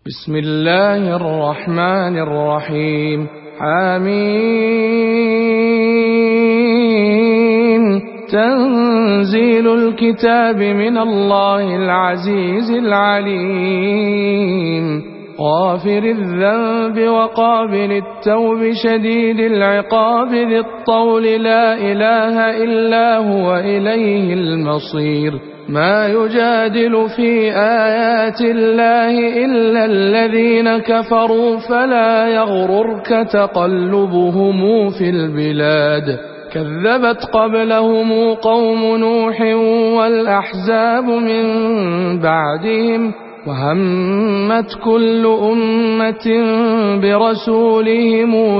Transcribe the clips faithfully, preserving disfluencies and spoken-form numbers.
بسم الله الرحمن الرحيم. حميم. تنزيل الكتاب من الله العزيز العليم. غافر الذنب وقابل التوب شديد العقاب ذي الطول لا إله إلا هو إليه المصير. ما يجادل في آيات الله إلا الذين كفروا فلا يغررك تقلبهم في البلاد. كذبت قبلهم قوم نوح والأحزاب من بعدهم وهمت كل أمة برسولهم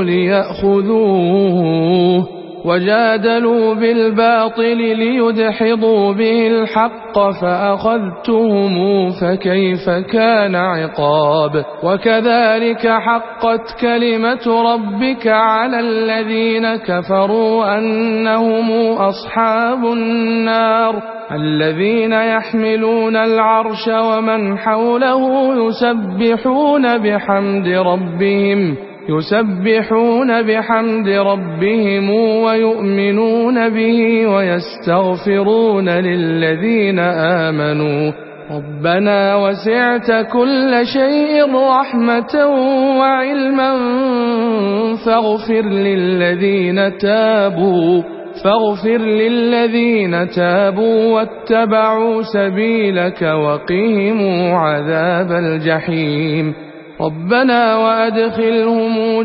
ليأخذوه وجادلوا بالباطل ليدحضوا به الحق فأخذتهم فكيف كان عقاب. وكذلك حقت كلمة ربك على الذين كفروا أنهم أصحاب النار الذين يحملون العرش ومن حوله يسبحون بحمد ربهم يسبحون بحمد ربهم ويؤمنون به ويستغفرون للذين آمنوا ربنا وسعت كل شيء رحمة وعلما فاغفر للذين تابوا فاغفر للذين تابوا واتبعوا سبيلك وقهم عذاب الجحيم. ربنا وأدخلهم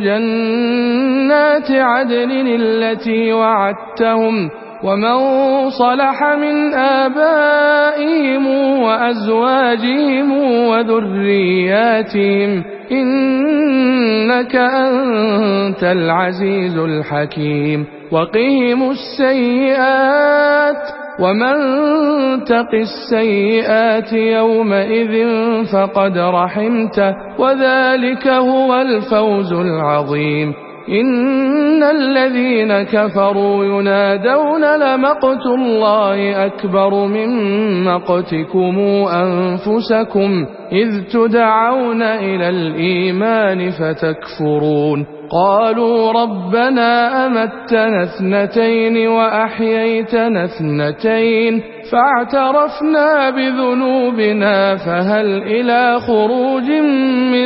جنات عدن التي وعدتهم ومن صلح من آبائهم وأزواجهم وذرياتهم إنك أنت العزيز الحكيم. وقهم السيئات ومن تق السيئات يومئذ فقد رحمته وذلك هو الفوز العظيم. إن الذين كفروا ينادون لمقت الله أكبر من مقتكم أنفسكم إذ تدعون إلى الإيمان فتكفرون. قالوا ربنا أمتنا اثنتين وأحييتنا اثنتين فاعترفنا بذنوبنا فهل إلى خروج من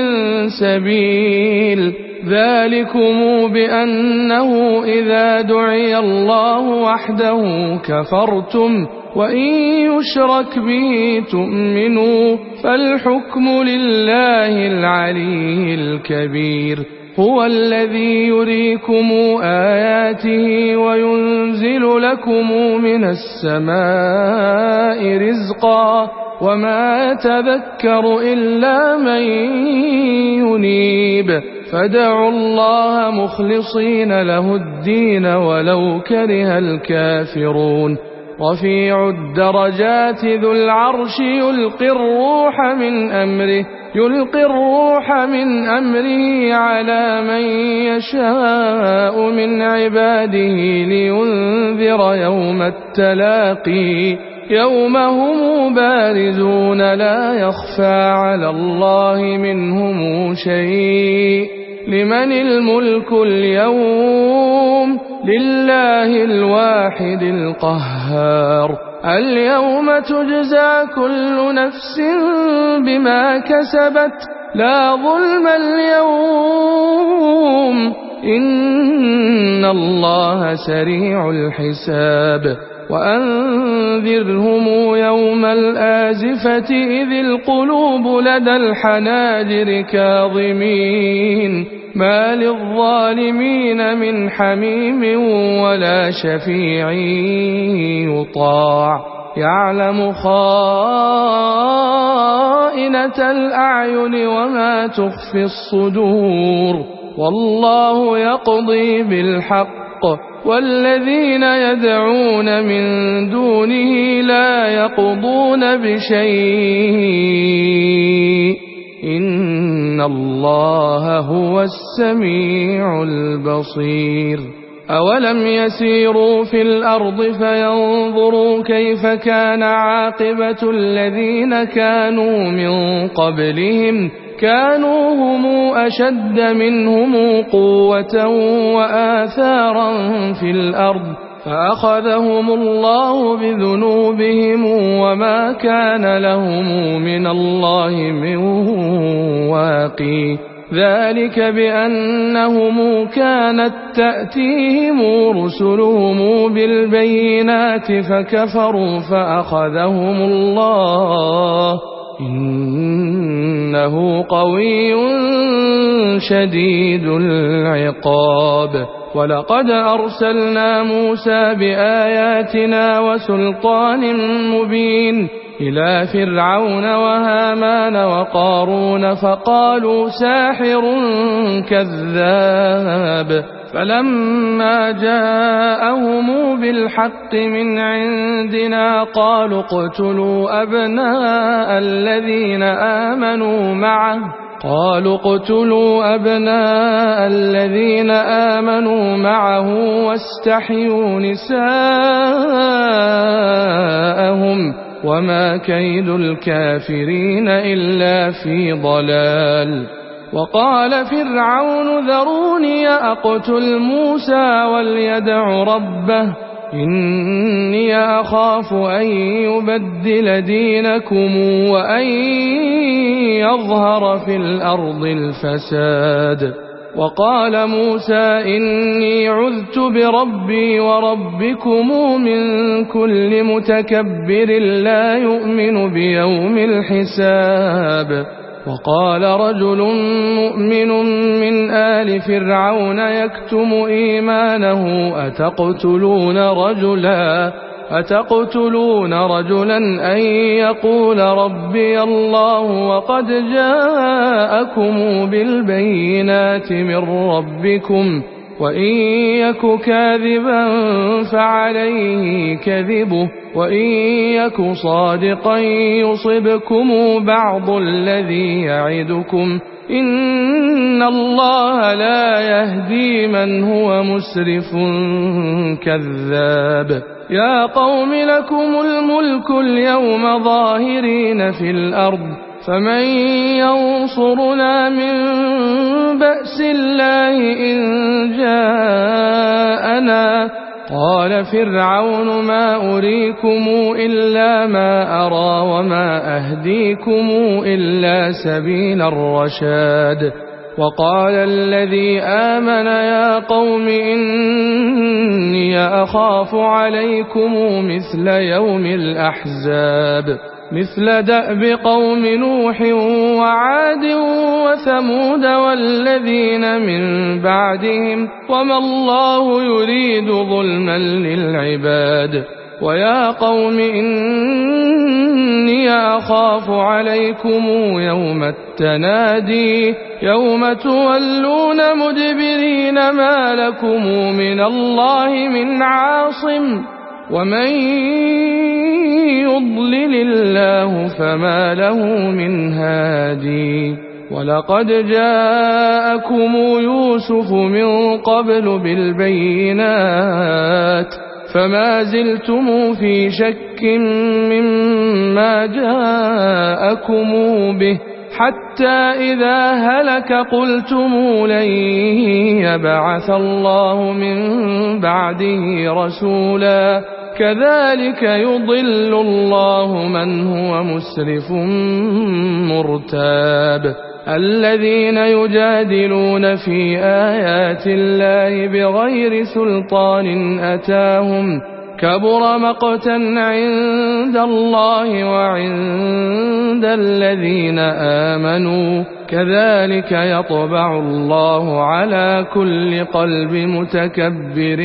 سبيل. ذلكم بأنه إذا دعي الله وحده كفرتم وإن يشرك به تؤمنوا فالحكم لله العلي الكبير. هو الذي يريكم آياته وينزل لكم من السماء رزقا وما يتذكر إلا من ينيب. فادعوا الله مخلصين له الدين ولو كره الكافرون. رفيع الدرجات ذو العرش يلقي الروح من أمره يلقي الروح من أمره على من يشاء من عباده لينذر يوم التلاقي يوم هم بارزون لا يخفى على الله منهم شيء. لمن الملك اليوم لله الواحد القهار. اليوم تجزى كل نفس بما كسبت لا ظلم اليوم إن الله سريع الحساب. وأنذرهم يوم الآزفة إذ القلوب لدى الحناجر كاظمين ما للظالمين من حميم ولا شفيع يطاع. يعلم خائنة الأعين وما تخفي الصدور والله يقضي بالحق والذين يدعون من دونه لا يقضون بشيء إن الله هو السميع البصير. أولم يسيروا في الأرض فينظروا كيف كان عاقبة الذين كانوا من قبلهم كانوا هم أشد منهم قوة وآثارا في الأرض فأخذهم الله بذنوبهم وما كان لهم من الله من واقي ذلك بأنهم كانت تأتيهم رسلهم بالبينات فكفروا فأخذهم الله إنه قوي شديد العقاب ولقد أرسلنا موسى بآياتنا وسلطان مبين إلى فرعون وهامان وقارون فقالوا ساحر كذاب فلما جاءهم بالحق من عندنا قالوا اقتلوا أبناء الذين آمنوا معه قالوا اقتلوا أبناء الذين آمنوا معه واستحيوا نساءهم وما كيد الكافرين إلا في ضلال وقال فرعون ذروني أقتل موسى وليدع ربه إني أخاف أن يبدل دينكم وأن يظهر في الأرض الفساد وقال موسى إني عذت بربي وربكم من كل متكبر لا يؤمن بيوم الحساب وقال رجل مؤمن من آل فرعون يكتم إيمانه أتقتلون رجلا أتقتلون رجلا أن يقول ربي الله وقد جاءكم بالبينات من ربكم وإن يك كاذبا فعليه كذبه وإن يك صادقا يصبكم بعض الذي يعدكم إن الله لا يهدي من هو مسرف كذاب يا قوم لكم الملك اليوم ظاهرين في الأرض فمن ينصرنا من بأس الله إن جاءنا قال فرعون ما أريكم إلا ما أرى وما أهديكم إلا سبيل الرشاد وقال الذي آمن يا قوم إني أخاف عليكم مثل يوم الأحزاب مثل دأب قوم نوح وعاد وثمود والذين من بعدهم وما الله يريد ظلما للعباد ويا قوم إني أخاف عليكم يوم التنادي يوم تولون مدبرين ما لكم من الله من عاصم ومن يضلل الله فما له من هادي ولقد جاءكم يوسف من قبل بالبينات فما زلتم في شك مما جاءكم به حتى إذا هلك قلتم لن يبعث الله من بعده رسولا كذلك يضل الله من هو مسرف مرتاب الذين يجادلون في آيات الله بغير سلطان أتاهم كبر مقتا عند الله وعند الذين آمنوا كذلك يطبع الله على كل قلب متكبر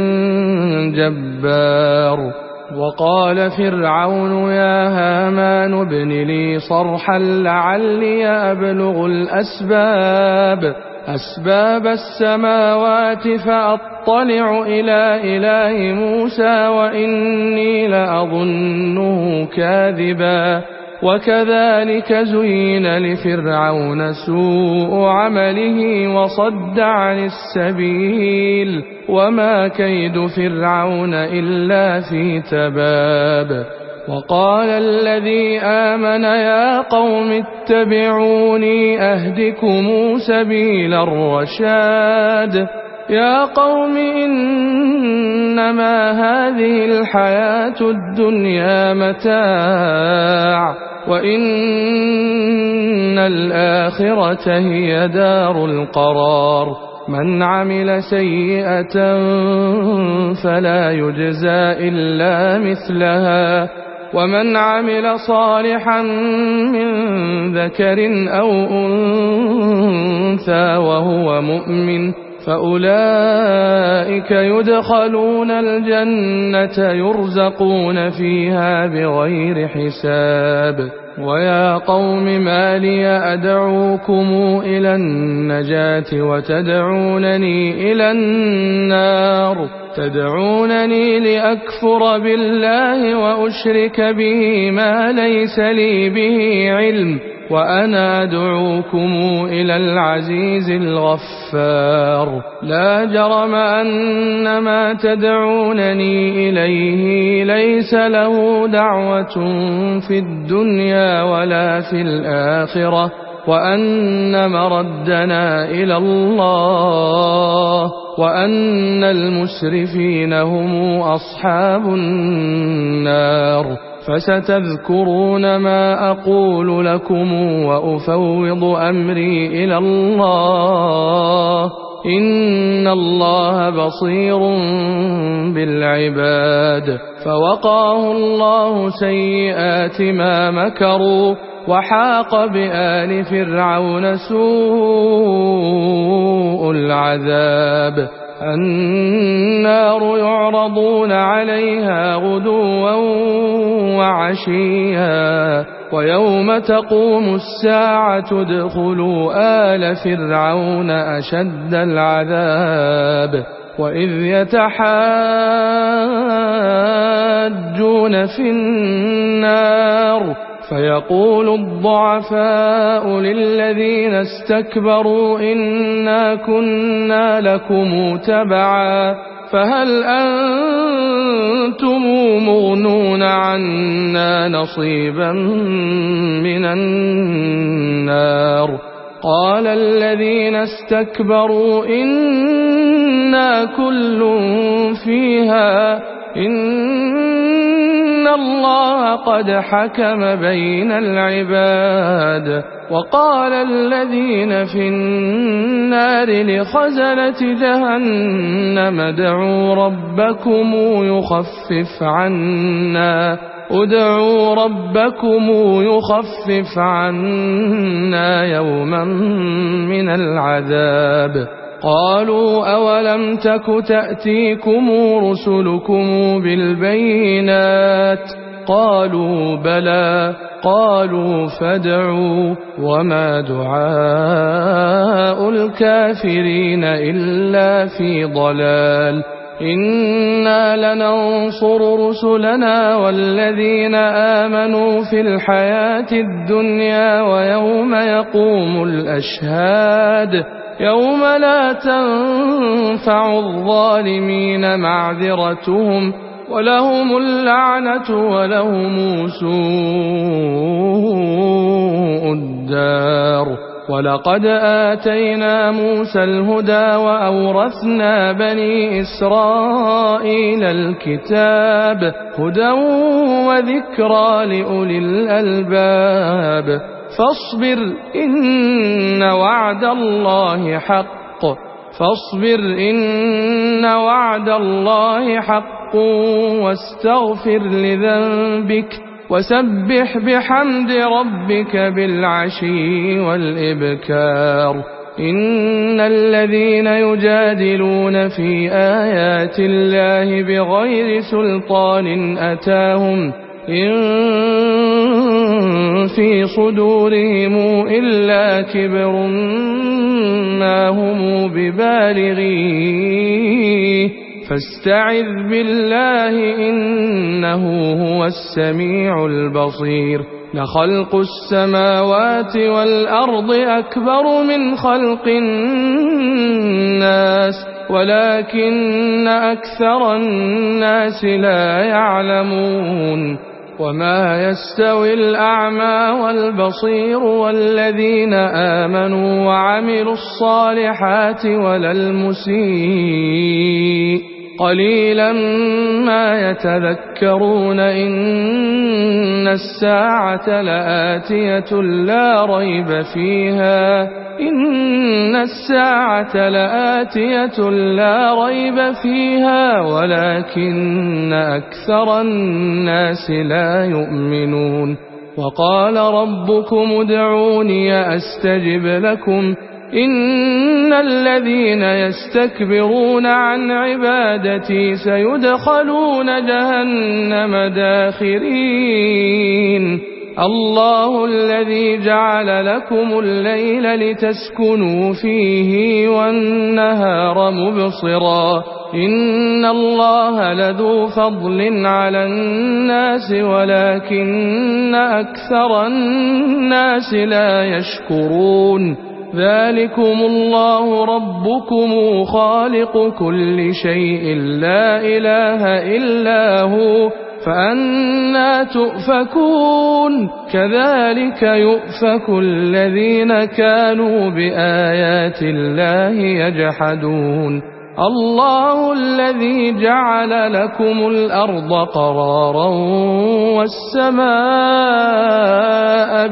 جبار وقال فرعون يا هامان ابن لي صرحا لعلي أبلغ الأسباب أسباب السماوات فأطلع إلى إله موسى وإني لأظنه كاذبا وكذلك زين لفرعون سوء عمله وصد عن السبيل وما كيد فرعون إلا في تباب وقال الذي آمن يا قوم اتبعوني أهدكم سبيل الرشاد يا قوم إنما هذه الحياة الدنيا متاع وإن الآخرة هي دار القرار من عمل سيئة فلا يجزى إلا مثلها ومن عمل صالحا من ذكر أو أنثى وهو مؤمن فأولئك يدخلون الجنة يرزقون فيها بغير حساب ويا قوم ما لي أدعوكم إلى النجاة وتدعونني إلى النار تدعونني لأكفر بالله وأشرك به ما ليس لي به علم وأنا أدعوكم إلى العزيز الغفار لا جرم أن ما تدعونني إليه ليس له دعوة في الدنيا ولا في الآخرة وأن مردنا إلى الله وأن المسرفين هم أصحاب النار فستذكرون ما أقول لكم وأفوض أمري إلى الله إن الله بصير بالعباد فوقاه الله سيئات ما مكروا وحاق بآل فرعون سوء العذاب النار يعرضون عليها غدوا وعشيا ويوم تقوم الساعة ادخلوا آل فرعون أشد العذاب وإذ يتحاجون في النار فيقول الضعفاء للذين استكبروا إنا كنا لكم تبعا فهل أنتم مغنون عنا نصيبا من النار قال الذين استكبروا إنا كل فيها إن الله قد حكم بين العباد وقال الذين في النار لخزنة جهنم ادعوا ربكم يخفف عنا ادعوا ربكم يخفف عنا يوما من العذاب قالوا أولم تك تأتيكم رسلكم بالبينات قالوا بلى قالوا فادعوا وما دعاء الكافرين إلا في ضلال إنا لننصر رسلنا والذين آمنوا في الحياة الدنيا ويوم يقوم الأشهاد يوم لا تنفع الظالمين معذرتهم ولهم اللعنة ولهم سوء الدار ولقد آتينا موسى الهدى وأورثنا بني إسرائيل الكتاب هدى وذكرى لأولي الألباب فاصبر إن وعد الله حق فاصبر إن وعد الله حق واستغفر لذنبك وسبح بحمد ربك بالعشي والإبكار إن الذين يجادلون في آيات الله بغير سلطان أتاهم إن في صدورهم إلا كبر ما هم ببالغيه فاستعذ بالله إنه هو السميع البصير لخلق السماوات والأرض أكبر من خلق الناس ولكن أكثر الناس لا يعلمون وما يستوي الأعمى والبصير والذين آمنوا وعملوا الصالحات ولا المسيء قليلا ما يتذكرون إن الساعة لآتية لا ريب فيها إن الساعة لآتية لا ريب فيها ولكن أكثر الناس لا يؤمنون وقال ربكم ادعوني أستجب لكم إن الذين يستكبرون عن عبادتي سيدخلون جهنم داخرين الله الذي جعل لكم الليل لتسكنوا فيه والنهار مبصرا إن الله لذو فضل على الناس ولكن أكثر الناس لا يشكرون ذلكم الله ربكم خالق كل شيء لا إله إلا هو فأنى تؤفكون كذلك يؤفك الذين كانوا بآيات الله يجحدون الله الذي جعل لكم الأرض قرارا والسماء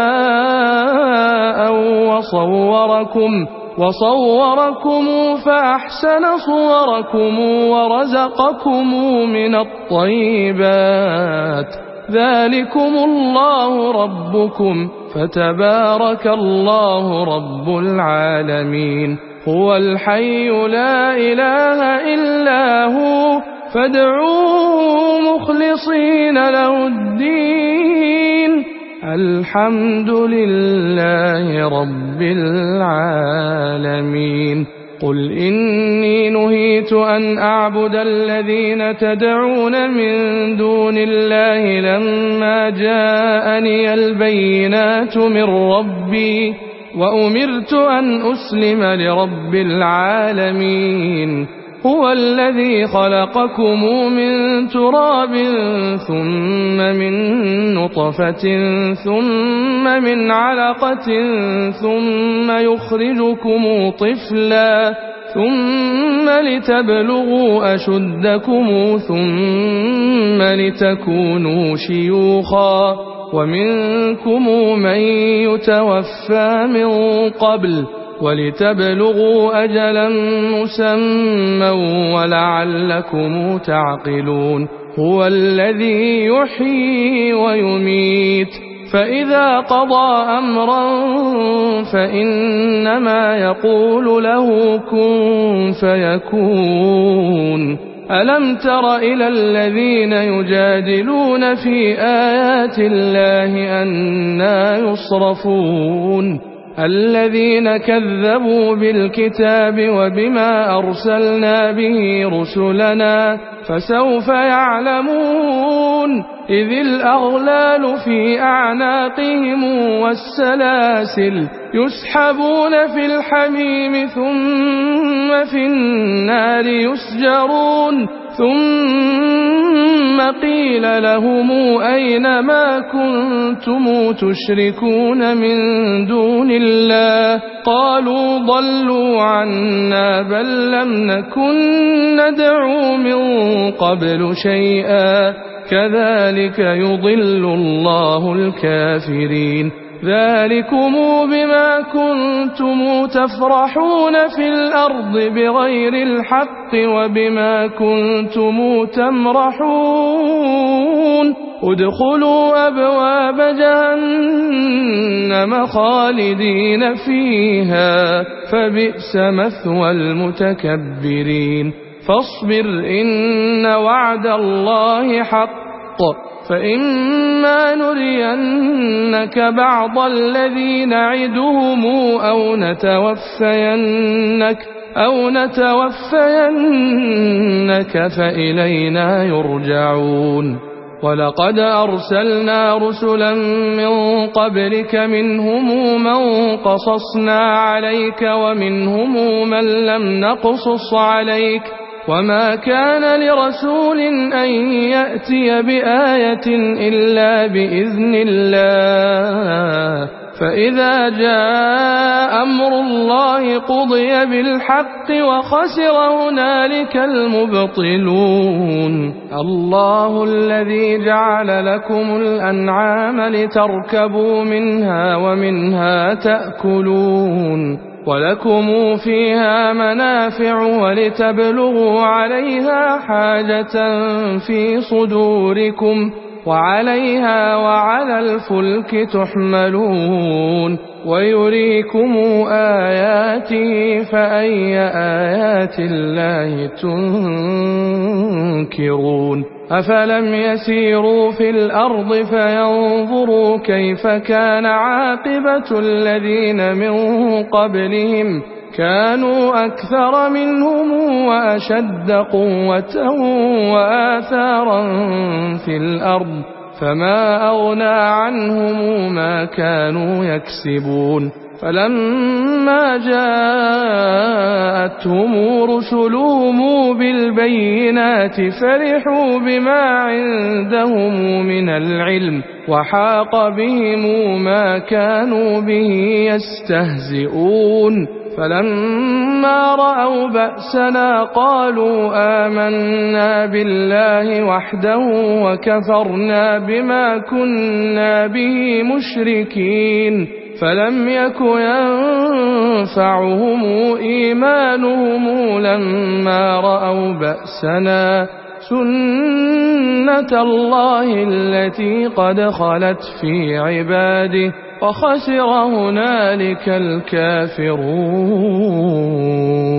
بناء وصوركم وصوركم فأحسن صوركم ورزقكم من الطيبات ذلكم الله ربكم فتبارك الله رب العالمين هو الحي لا إله إلا هو فادعوه مخلصين له الدين الحمد لله رب العالمين قل إني نهيت أن أعبد الذين تدعون من دون الله لما جاءني البينات من ربي وأمرت أن أسلم لرب العالمين هو الذي خلقكم من تراب ثم من نطفة ثم من علقة ثم يخرجكم طفلا ثم لتبلغوا أشدكم ثم لتكونوا شيوخا ومنكم من يتوفى من قبل ولتبلغوا أجلا مسمى ولعلكم تعقلون هو الذي يحيي ويميت فإذا قضى أمرا فإنما يقول له كن فيكون ألم تر إلى الذين يجادلون في آيات الله أنى يصرفون الذين كذبوا بالكتاب وبما أرسلنا به رسلنا فسوف يعلمون إذ الأغلال في أعناقهم والسلاسل يسحبون في الحميم ثم في النار يسجرون ثم قيل لهم أين ما كنتم تشركون من دون الله قالوا ضلوا عنا بل لم نكن ندعو من قبل شيئا كذلك يضل الله الكافرين ذلكم بما كنتم تفرحون في الأرض بغير الحق وبما كنتم تمرحون ادخلوا أبواب جهنم خالدين فيها فبئس مثوى المتكبرين فاصبر إن وعد الله حق فإما نرينك بعض الذي نعدهم أو نتوفينك أو نتوفينك فإلينا يرجعون ولقد أرسلنا رسلا من قبلك منهم من قصصنا عليك ومنهم من لم نقصص عليك وما كان لرسول أن يأتي بآية إلا بإذن الله فإذا جاء أمر الله قضي بالحق وخسر هنالك المبطلون الله الذي جعل لكم الأنعام لتركبوا منها ومنها تأكلون ولكم فيها منافع ولتبلغوا عليها حاجة في صدوركم وعليها وعلى الفلك تحملون ويريكم آياته فأي آيات الله تنكرون أفلم يسيروا في الأرض فينظروا كيف كان عاقبة الذين من قبلهم كانوا أكثر منهم وأشد قوة وآثارا في الأرض فما أغنى عنهم ما كانوا يكسبون فلما جاءتهم رسلهم بالبينات فرحوا بما عندهم من العلم وحاق بهم ما كانوا به يستهزئون فلما رأوا بأسنا قالوا آمنا بالله وحده وكفرنا بما كنا به مشركين فلم يك ينفعهم إيمانهم لما رأوا بأسنا سنة الله التي قد خلت في عباده وخسر هنالك الكافرون.